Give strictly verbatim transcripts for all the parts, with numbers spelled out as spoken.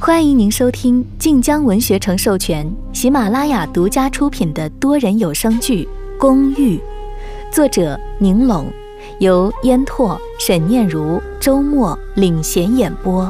欢迎您收听晋江文学城授权、喜马拉雅独家出品的多人有声剧《公寓》，作者宁龙，由烟拓、沈念如、周末领衔演播。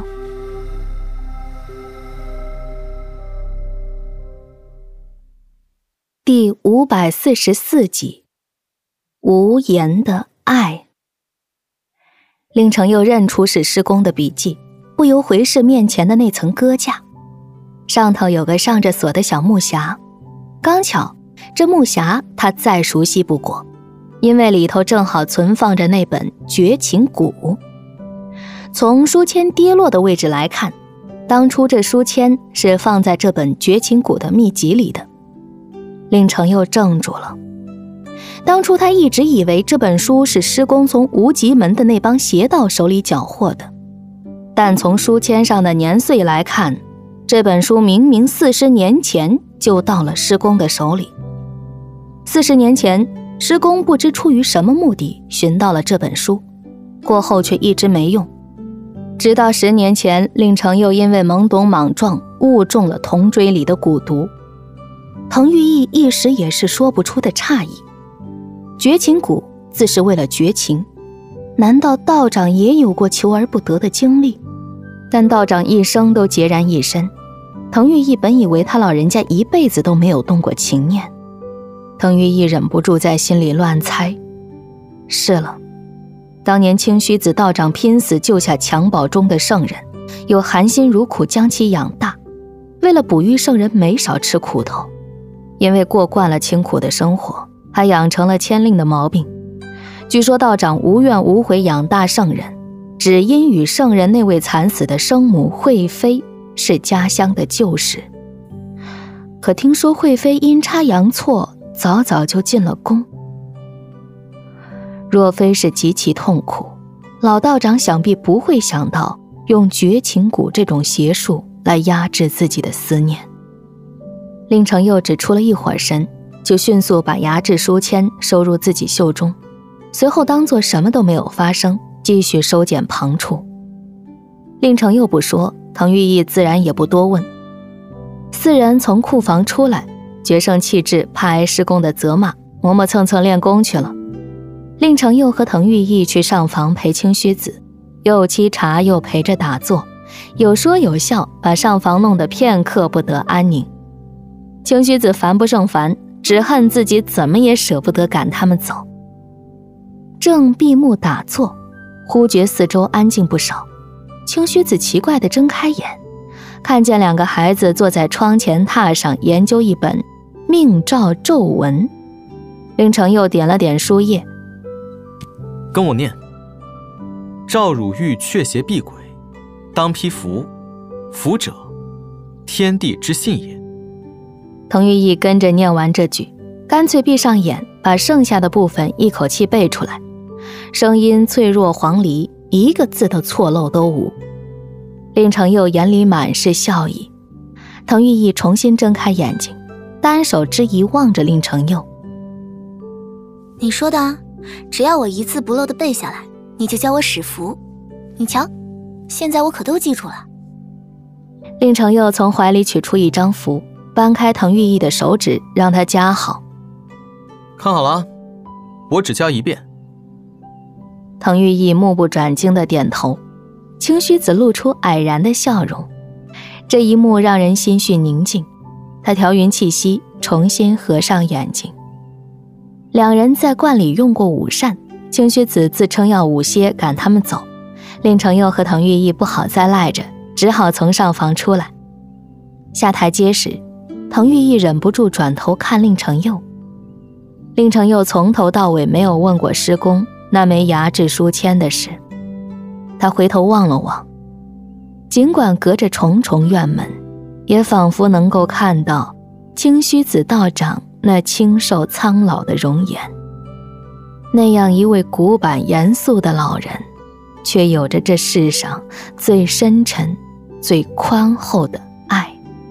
第五百四十四集，无言的爱。令程又认出是施工的笔记，不由回视面前的那层搁架，上头有个上着锁的小木匣。刚巧这木匣他再熟悉不过，因为里头正好存放着那本绝情谷。从书签跌落的位置来看，当初这书签是放在这本绝情谷的秘籍里的。令程又怔住了。当初他一直以为这本书是施工从无极门的那帮邪道手里缴获的，但从书签上的年岁来看，这本书明明四十年前就到了施工的手里。四十年前，施工不知出于什么目的寻到了这本书，过后却一直没用。直到十年前，令程又因为懵懂莽撞误中了铜锥里的蛊毒。滕玉义一时也是说不出的诧异。绝情谷自是为了绝情，难道道长也有过求而不得的经历？但道长一生都孑然一身，滕玉义本以为他老人家一辈子都没有动过情念。滕玉义忍不住在心里乱猜，是了，当年清虚子道长拼死救下襁褓中的圣人，又含辛茹苦将其养大，为了哺育圣人没少吃苦头，因为过惯了清苦的生活，还养成了牵令的毛病。据说道长无怨无悔养大圣人，只因与圣人那位惨死的生母惠妃是家乡的旧识。可听说惠妃阴差阳错早早就进了宫。若非是极其痛苦，老道长想必不会想到用绝情谷这种邪术来压制自己的思念。令程又只出了一会儿神，就迅速把牙制书签收入自己袖中，随后当作什么都没有发生，继续收捡旁处。令程又不说，滕玉义自然也不多问。四人从库房出来，决胜气质怕挨施工的责骂，磨磨蹭蹭练功去了。令程又和滕玉义去上房陪清虚子，又沏茶又陪着打坐，有说有笑，把上房弄得片刻不得安宁。清虚子烦不胜烦，只恨自己怎么也舍不得赶他们走。正闭目打坐，忽觉四周安静不少。清虚子奇怪地睁开眼，看见两个孩子坐在窗前榻上研究一本命兆咒文。令程又点了点书页， 跟我念：赵汝遇却邪避鬼，当披符，符者，天地之信也。 滕玉义跟着念完这句，干脆闭上眼，把剩下的部分一口气背出来，声音脆弱黄鹂，一个字的错漏都无。令程又眼里满是笑意。滕玉义重新睁开眼睛，单手之疑望着令程又： 你说的啊，只要我一字不漏的背下来，你就教我使符。你瞧，现在我可都记住了。 令程又从怀里取出一张符，搬开滕玉义的手指，让他夹好。 看好了，我只教一遍。 滕玉义目不转睛地点头，清虚子露出蔼然的笑容。这一幕让人心绪宁静，他调匀气息，重新合上眼睛。两人在观里用过午膳，清虚子自称要午歇赶他们走，令程又和滕玉义不好再赖着，只好从上房出来。下台阶时，滕玉义忍不住转头看令程又。令程又从头到尾没有问过施工那枚牙制书签的事。他回头望了望，尽管隔着重重院门，也仿佛能够看到清虚子道长那清瘦苍老的容颜。那样一位古板严肃的老人，却有着这世上最深沉最宽厚的爱。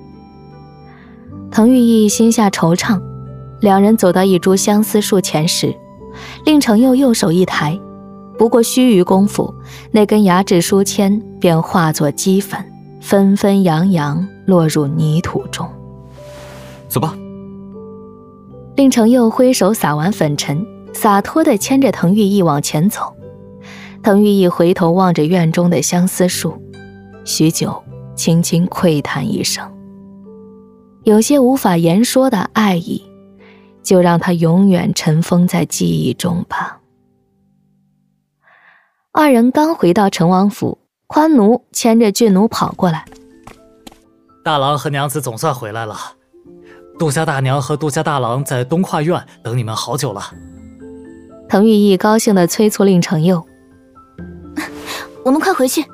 滕玉义心下惆怅，两人走到一株相思树前时，令程又右手一抬，不过须臾功夫，那根牙制书签便化作齑粉， 纷纷扬扬落入泥土中。 走吧。 令程佑挥手撒完粉尘，洒脱地牵着滕玉义往前走。滕玉义回头望着院中的相思树，许久轻轻喟叹一声，有些无法言说的爱意，就让他永远尘封在记忆中吧。二人刚回到成王府，宽奴牵着俊奴跑过来。 大郎和娘子总算回来了，杜家大娘和杜家大郎在东跨院等你们好久了。 滕玉义高兴地催促令程佑， 我们快回去。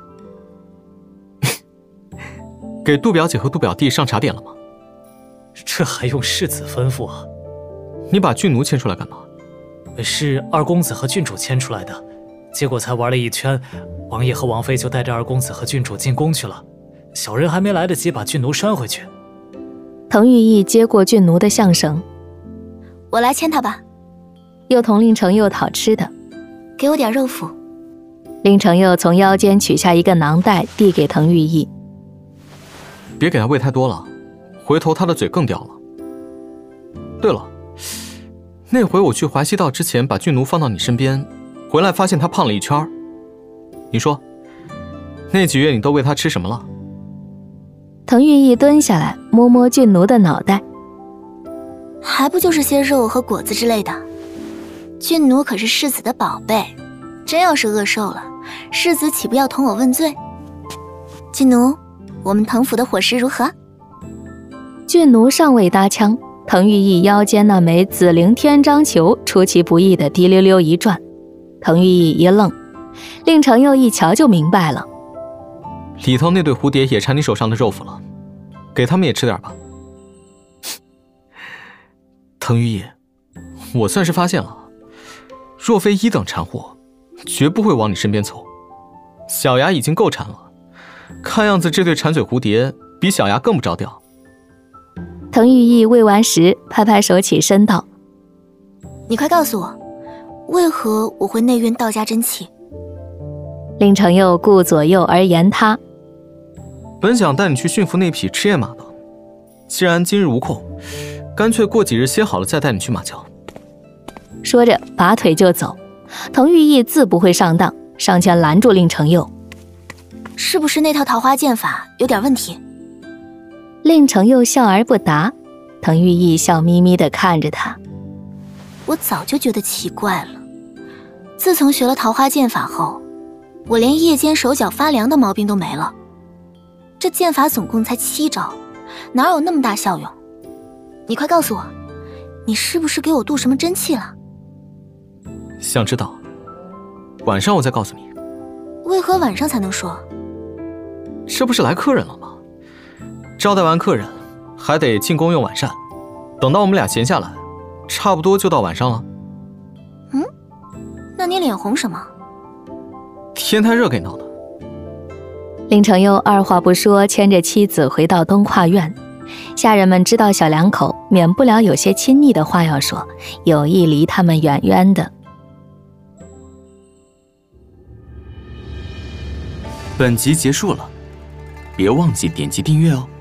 给杜表姐和杜表弟上茶点了吗？ 这还用世子吩咐啊？ 你把俊奴牵出来干嘛？ 是二公子和郡主牵出来的，结果才玩了一圈，王爷和王妃就带着二公子和郡主进宫去了，小人还没来得及把俊奴拴回去。 滕玉义接过俊奴的项绳， 我来牵他吧。 又同令程佑讨吃的， 给我点肉脯。 令程佑从腰间取下一个囊袋，递给滕玉义。 别给他喂太多了，回头他的嘴更掉了。对了，那回我去淮西道之前把俊奴放到你身边，回来发现他胖了一圈，你说那几月你都喂他吃什么了？ 滕玉义蹲下来摸摸俊奴的脑袋， 还不就是些肉和果子之类的。俊奴可是世子的宝贝，真要是饿瘦了，世子岂不要同我问罪？俊奴，我们滕府的伙食如何？ 俊奴尚未搭腔，滕玉义腰间那枚紫菱天章球出其不意的滴溜溜一转，滕玉义一愣，令程佑一瞧就明白了， 里头那对蝴蝶也馋你手上的肉脯了，给他们也吃点吧。滕玉义，我算是发现了，若非一等馋货，绝不会往你身边凑。小牙已经够馋了，看样子这对馋嘴蝴蝶比小牙更不着调。 滕玉义喂完食，拍拍手起身道： 你快告诉我，为何我会内蕴道家真气？ 令程佑顾左右而言他， 本想带你去驯服那匹赤焰马的，既然今日无空，干脆过几日歇好了再带你去马厩。 说着拔腿就走。滕玉义自不会上当，上前拦住令程佑， 是不是那套桃花剑法有点问题？ 令程佑笑而不答，滕玉义笑眯眯地看着他。 我早就觉得奇怪了，自从学了桃花剑法后，我连夜间手脚发凉的毛病都没了。这剑法总共才七招，哪有那么大效用？你快告诉我，你是不是给我渡什么真气了？ 想知道，晚上我再告诉你。 为何晚上才能说？ 这不是来客人了吗？招待完客人，还得进宫用晚膳。等到我们俩闲下来，差不多就到晚上了。 嗯，那你脸红什么？ 天太热给闹的。 令程佑二话不说，牵着妻子回到东跨院。下人们知道小两口，免不了有些亲昵的话要说，有意离他们远远的。 本集结束了，别忘记点击订阅哦。